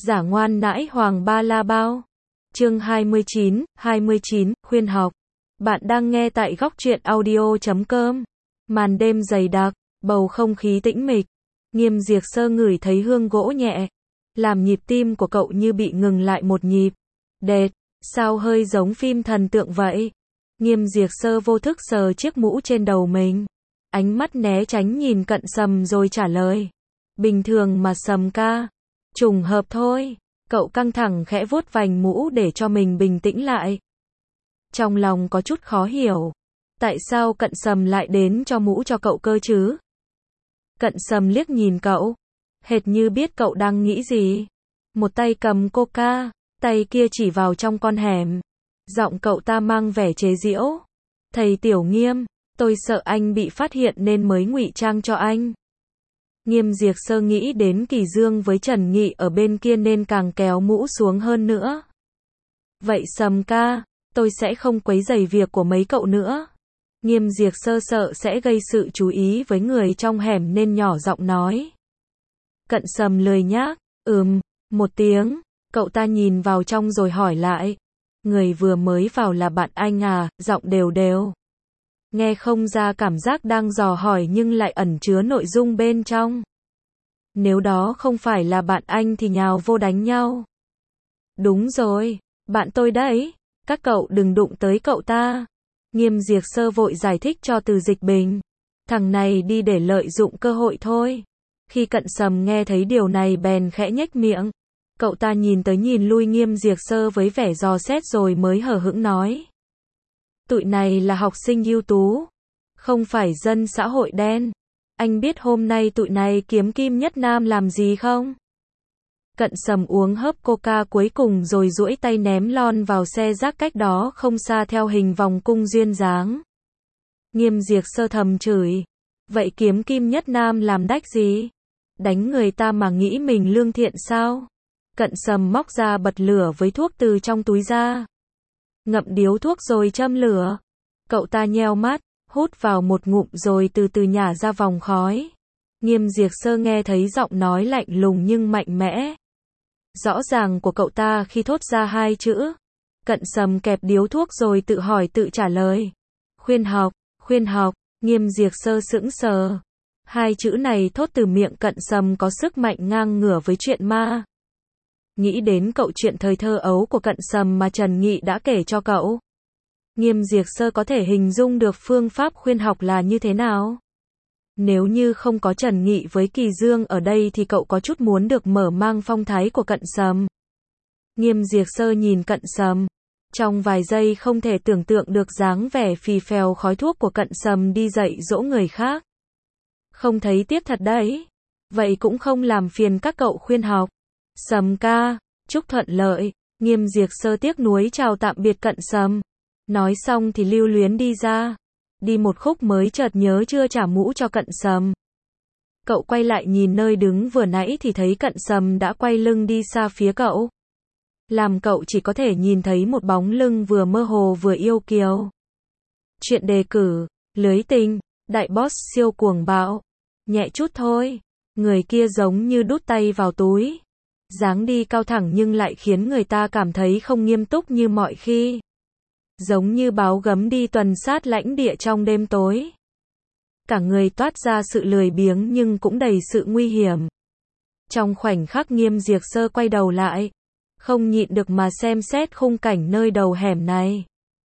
Giả ngoan nãi hoàng ba la bao. Chương 29, khuyên học. Bạn đang nghe tại góc truyện audio.com. Màn đêm dày đặc, bầu không khí tĩnh mịch. Nghiêm Diệp Sơ ngửi thấy hương gỗ nhẹ, làm nhịp tim của cậu như bị ngừng lại một nhịp. Đệt, sao hơi giống phim thần tượng vậy? Nghiêm Diệp Sơ vô thức sờ chiếc mũ trên đầu mình. Ánh mắt né tránh nhìn Cận Sầm rồi trả lời. Bình thường mà Sầm ca. Trùng hợp thôi. Cậu căng thẳng khẽ vuốt vành mũ để cho mình bình tĩnh lại. Trong lòng có chút khó hiểu. Tại sao Cận Sầm lại đến cho mũ cho cậu cơ chứ? Cận Sầm liếc nhìn cậu. Hệt như biết cậu đang nghĩ gì. Một tay cầm coca, tay kia chỉ vào trong con hẻm. Giọng cậu ta mang vẻ chế giễu. Thầy Tiểu Nghiêm, tôi sợ anh bị phát hiện nên mới ngụy trang cho anh. Nghiêm Diệp Sơ nghĩ đến Kỳ Dương với Trần Nghị ở bên kia nên càng kéo mũ xuống hơn nữa. Vậy Sầm ca, tôi sẽ không quấy rầy việc của mấy cậu nữa. Nghiêm Diệp Sơ sợ sẽ gây sự chú ý với người trong hẻm nên nhỏ giọng nói. Cận Sầm lười nhác, một tiếng, cậu ta nhìn vào trong rồi hỏi lại. Người vừa mới vào là bạn anh à, giọng đều đều. Nghe không ra cảm giác đang dò hỏi nhưng lại ẩn chứa nội dung bên trong. Nếu đó không phải là bạn anh thì nhào vô đánh nhau. Đúng rồi, bạn tôi đấy, các cậu đừng đụng tới cậu ta. Nghiêm Diệp Sơ vội giải thích cho Từ Dịch Bình. Thằng này đi để lợi dụng cơ hội thôi. Khi Cận Sầm nghe thấy điều này bèn khẽ nhếch miệng. Cậu ta nhìn tới nhìn lui Nghiêm Diệp Sơ với vẻ dò xét rồi mới hờ hững nói. Tụi này là học sinh ưu tú, không phải dân xã hội đen. Anh biết hôm nay tụi này kiếm Kim Nhất Nam làm gì không? Cận Sầm uống hớp coca cuối cùng rồi duỗi tay ném lon vào xe rác cách đó không xa theo hình vòng cung duyên dáng. Nghiêm Diệp Sơ thầm chửi. Vậy kiếm Kim Nhất Nam làm đách gì? Đánh người ta mà nghĩ mình lương thiện sao? Cận Sầm móc ra bật lửa với thuốc từ trong túi ra. Ngậm điếu thuốc rồi châm lửa. Cậu ta nheo mắt, hút vào một ngụm rồi từ từ nhả ra vòng khói. Nghiêm Diệp Sơ nghe thấy giọng nói lạnh lùng nhưng mạnh mẽ. Rõ ràng của cậu ta khi thốt ra hai chữ. Cận Sầm kẹp điếu thuốc rồi tự hỏi tự trả lời. Khuyên học, Nghiêm Diệp Sơ sững sờ. Hai chữ này thốt từ miệng Cận Sầm có sức mạnh ngang ngửa với chuyện ma. Nghĩ đến cậu chuyện thời thơ ấu của Cận Sầm mà Trần Nghị đã kể cho cậu. Nghiêm Diệp Sơ có thể hình dung được phương pháp khuyên học là như thế nào. Nếu như không có Trần Nghị với Kỳ Dương ở đây thì cậu có chút muốn được mở mang phong thái của Cận Sầm. Nghiêm Diệp Sơ nhìn Cận Sầm. Trong vài giây không thể tưởng tượng được dáng vẻ phì phèo khói thuốc của Cận Sầm đi dạy dỗ người khác. Không thấy tiếc thật đấy. Vậy cũng không làm phiền các cậu khuyên học. Sầm ca, chúc thuận lợi. Nghiêm Diệp Sơ tiếc nuối chào tạm biệt Cận Sầm. Nói xong thì lưu luyến đi ra. Đi một khúc mới chợt nhớ chưa trả mũ cho Cận Sầm. Cậu quay lại nhìn nơi đứng vừa nãy thì thấy Cận Sầm đã quay lưng đi xa phía cậu. Làm cậu chỉ có thể nhìn thấy một bóng lưng vừa mơ hồ vừa yêu kiều. Chuyện đề cử, lưới tình, đại boss siêu cuồng bạo. Nhẹ chút thôi. Người kia giống như đút tay vào túi. Dáng đi cao thẳng nhưng lại khiến người ta cảm thấy không nghiêm túc như mọi khi. Giống như báo gấm đi tuần sát lãnh địa trong đêm tối. Cả người toát ra sự lười biếng nhưng cũng đầy sự nguy hiểm. Trong khoảnh khắc Nghiêm Diệp Sơ quay đầu lại, không nhịn được mà xem xét khung cảnh nơi đầu hẻm này.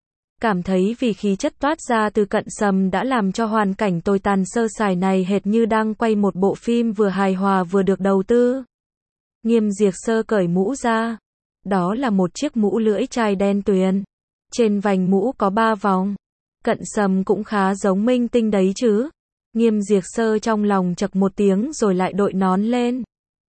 Cảm thấy vì khí chất toát ra từ Cận Sầm đã làm cho hoàn cảnh tồi tàn sơ sài này hệt như đang quay một bộ phim vừa hài hòa vừa được đầu tư. Nghiêm Diệp Sơ cởi mũ ra. Đó là một chiếc mũ lưỡi chai đen tuyền. Trên vành mũ có 3 vòng. Cận Sầm cũng khá giống minh tinh đấy chứ. Nghiêm Diệp Sơ trong lòng chậc một tiếng rồi lại đội nón lên.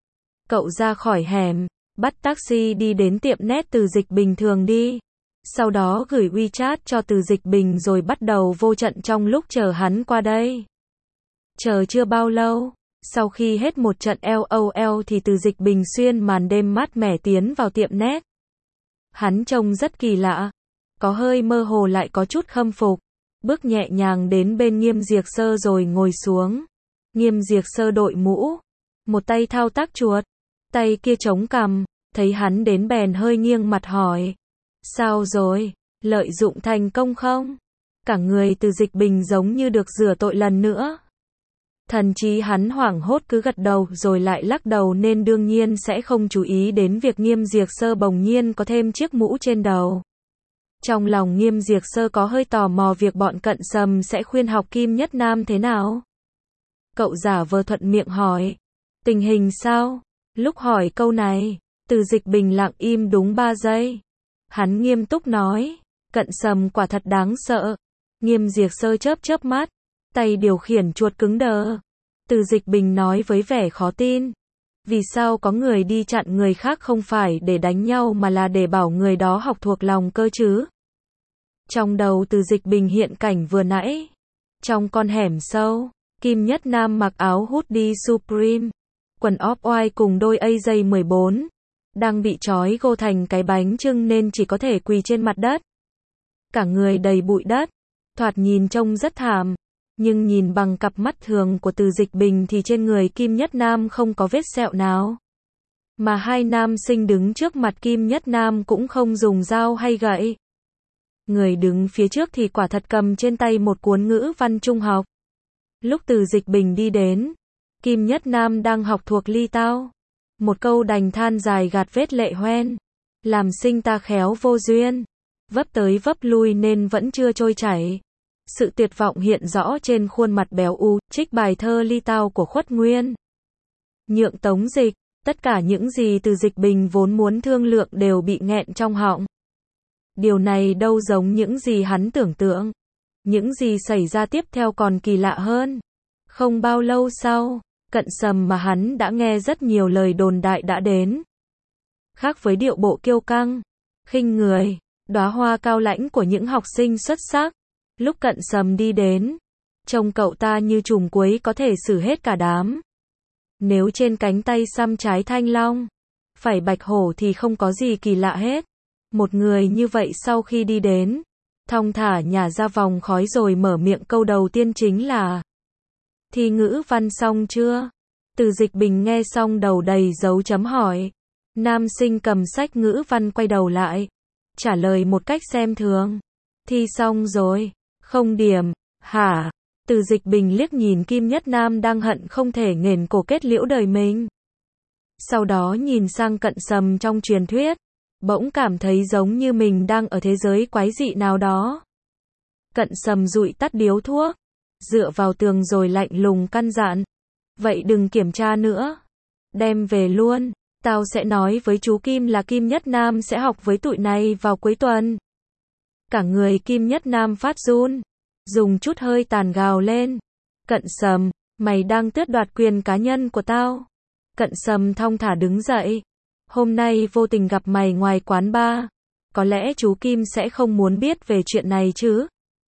Cậu ra khỏi hẻm, bắt taxi đi đến tiệm net Từ Dịch Bình thường đi. Sau đó gửi WeChat cho Từ Dịch Bình rồi bắt đầu vô trận trong lúc chờ hắn qua đây. Chờ chưa bao lâu. Sau khi hết một trận LOL thì Từ Dịch Bình xuyên màn đêm mát mẻ tiến vào tiệm net. Hắn trông rất kỳ lạ. Có hơi mơ hồ lại có chút khâm phục. Bước nhẹ nhàng đến bên Nghiêm Diệp Sơ rồi ngồi xuống. Nghiêm Diệp Sơ đội mũ. Một tay thao tác chuột. Tay kia chống cằm. thấy hắn đến bèn hơi nghiêng mặt hỏi. Sao rồi, lợi dụng thành công không? Cả người Từ Dịch Bình giống như được rửa tội lần nữa. Thần chí hắn hoảng hốt cứ gật đầu rồi lại lắc đầu nên đương nhiên sẽ không chú ý đến việc Nghiêm Diệp Sơ bỗng nhiên có thêm chiếc mũ trên đầu. Trong lòng Nghiêm Diệp Sơ có hơi tò mò việc bọn Cận Sầm sẽ khuyên học Kim Nhất Nam thế nào. Cậu giả vờ thuận miệng hỏi. Tình hình sao? Lúc hỏi câu này, Từ Dịch Bình lặng im đúng 3 giây. Hắn nghiêm túc nói. Cận Sầm quả thật đáng sợ. Nghiêm Diệp Sơ chớp chớp mắt. Tay điều khiển chuột cứng đờ. Từ Dịch Bình nói với vẻ khó tin. Vì sao có người đi chặn người khác không phải để đánh nhau mà là để bảo người đó học thuộc lòng cơ chứ? Trong đầu Từ Dịch Bình hiện cảnh vừa nãy. Trong con hẻm sâu, Kim Nhất Nam mặc áo hoodie Supreme, quần off-white cùng đôi AJ14, đang bị trói gô thành cái bánh chưng nên chỉ có thể quỳ trên mặt đất. Cả người đầy bụi đất, thoạt nhìn trông rất thảm. Nhưng nhìn bằng cặp mắt thường của Từ Dịch Bình thì trên người Kim Nhất Nam không có vết sẹo nào. Mà hai nam sinh đứng trước mặt Kim Nhất Nam cũng không dùng dao hay gậy. Người đứng phía trước thì quả thật cầm trên tay một cuốn ngữ văn trung học. Lúc Từ Dịch Bình đi đến, Kim Nhất Nam đang học thuộc ly tao. Một câu đành than dài gạt vết lệ hoen. Làm sinh ta khéo vô duyên. Vấp tới vấp lui nên vẫn chưa trôi chảy. Sự tuyệt vọng hiện rõ trên khuôn mặt béo u, trích bài thơ ly tao của Khuất Nguyên. Nhượng Tống Dịch, tất cả những gì Từ Dịch Bình vốn muốn thương lượng đều bị nghẹn trong họng. Điều này đâu giống những gì hắn tưởng tượng. Những gì xảy ra tiếp theo còn kỳ lạ hơn. Không bao lâu sau, Cận Sầm mà hắn đã nghe rất nhiều lời đồn đại đã đến. Khác với điệu bộ kiêu căng, khinh người, đóa hoa cao lãnh của những học sinh xuất sắc, lúc Cận Sầm đi đến, trông cậu ta như trùm cuối có thể xử hết cả đám. Nếu trên cánh tay xăm trái thanh long, phải bạch hổ thì không có gì kỳ lạ hết. Một người như vậy sau khi đi đến, thong thả nhả ra vòng khói rồi mở miệng câu đầu tiên chính là: Thi ngữ văn xong chưa? Từ Dịch Bình nghe xong đầu đầy dấu chấm hỏi. Nam sinh cầm sách ngữ văn quay đầu lại, trả lời một cách xem thường. Thi xong rồi, không điểm, hả? Từ Dịch Bình liếc nhìn Kim Nhất Nam đang hận không thể nghển cổ kết liễu đời mình. Sau đó nhìn sang Cận Sầm trong truyền thuyết, bỗng cảm thấy giống như mình đang ở thế giới quái dị nào đó. Cận Sầm dụi tắt điếu thuốc, dựa vào tường rồi lạnh lùng căn dặn. Vậy đừng kiểm tra nữa. Đem về luôn, tao sẽ nói với chú Kim là Kim Nhất Nam sẽ học với tụi này vào cuối tuần. Cả người Kim Nhất Nam phát run, dùng chút hơi tàn gào lên. Cận Sầm, mày đang tước đoạt quyền cá nhân của tao. Cận Sầm thong thả đứng dậy. Hôm nay vô tình gặp mày ngoài quán bar. Có lẽ chú Kim sẽ không muốn biết về chuyện này chứ?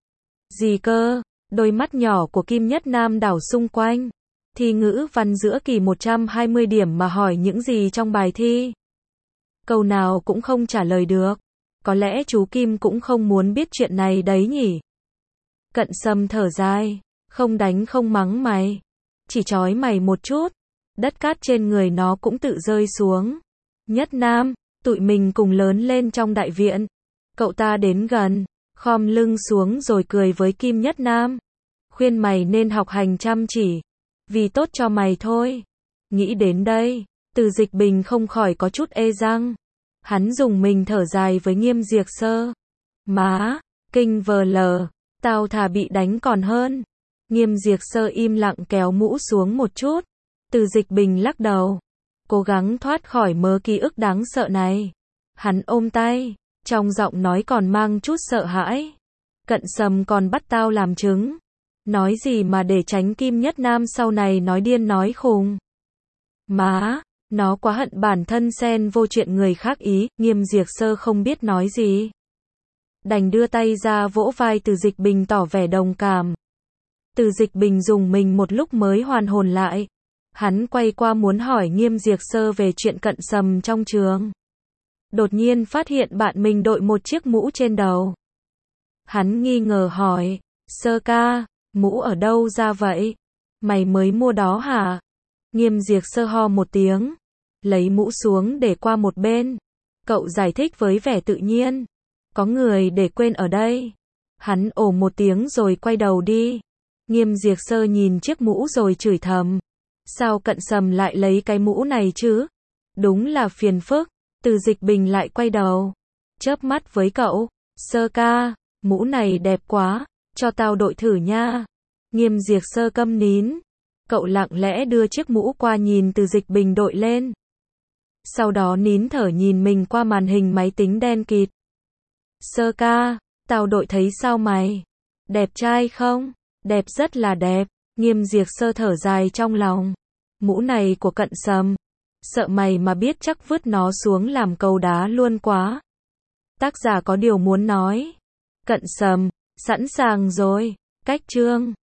Gì cơ? Đôi mắt nhỏ của Kim Nhất Nam đảo xung quanh. Thi ngữ văn giữa kỳ 120 điểm mà hỏi những gì trong bài thi? Câu nào cũng không trả lời được. Có lẽ chú Kim cũng không muốn biết chuyện này đấy nhỉ? Cận Sầm thở dài. Không đánh không mắng mày. Chỉ trói mày một chút. Đất cát trên người nó cũng tự rơi xuống. Nhất Nam, tụi mình cùng lớn lên trong đại viện. Cậu ta đến gần, khom lưng xuống rồi cười với Kim Nhất Nam. Khuyên mày nên học hành chăm chỉ. Vì tốt cho mày thôi. Nghĩ đến đây, Từ Dịch Bình không khỏi có chút ê răng. Hắn dùng mình thở dài với Nghiêm Diệp Sơ. Má, kinh vờ lờ, tao thà bị đánh còn hơn. Nghiêm Diệp Sơ im lặng kéo mũ xuống một chút. Từ Dịch Bình lắc đầu, cố gắng thoát khỏi mớ ký ức đáng sợ này. Hắn ôm tay, trong giọng nói còn mang chút sợ hãi. Cận Sầm còn bắt tao làm chứng. Nói gì mà để tránh Kim Nhất Nam sau này nói điên nói khùng. Má, nó quá hận bản thân xen vô chuyện người khác ý. Nghiêm Diệp Sơ không biết nói gì, đành đưa tay ra vỗ vai Từ Dịch Bình tỏ vẻ đồng cảm. Từ Dịch Bình dùng mình một lúc mới hoàn hồn lại. Hắn quay qua muốn hỏi Nghiêm Diệp Sơ về chuyện Cận Sầm trong trường. Đột nhiên phát hiện bạn mình đội một chiếc mũ trên đầu. Hắn nghi ngờ hỏi, Sơ ca, mũ ở đâu ra vậy? Mày mới mua đó hả? Nghiêm Diệp Sơ ho một tiếng, lấy mũ xuống để qua một bên. Cậu giải thích với vẻ tự nhiên. Có người để quên ở đây. Hắn ồ một tiếng rồi quay đầu đi. Nghiêm Diệp Sơ nhìn chiếc mũ rồi chửi thầm. Sao Cận Sầm lại lấy cái mũ này chứ? Đúng là phiền phức. Từ Dịch Bình lại quay đầu. Chớp mắt với cậu. Sơ ca, mũ này đẹp quá. Cho tao đội thử nha. Nghiêm Diệp Sơ câm nín. Cậu lặng lẽ đưa chiếc mũ qua nhìn Từ Dịch Bình đội lên. Sau đó nín thở nhìn mình qua màn hình máy tính đen kịt. Sơ ca, tao đội thấy sao mày? Đẹp trai không? Đẹp, rất là đẹp. Nghiêm Diệp Sơ thở dài trong lòng. Mũ này của Cận Sầm. Sợ mày mà biết chắc vứt nó xuống làm cầu đá luôn quá. Tác giả có điều muốn nói. Cận Sầm, sẵn sàng rồi. Cách chương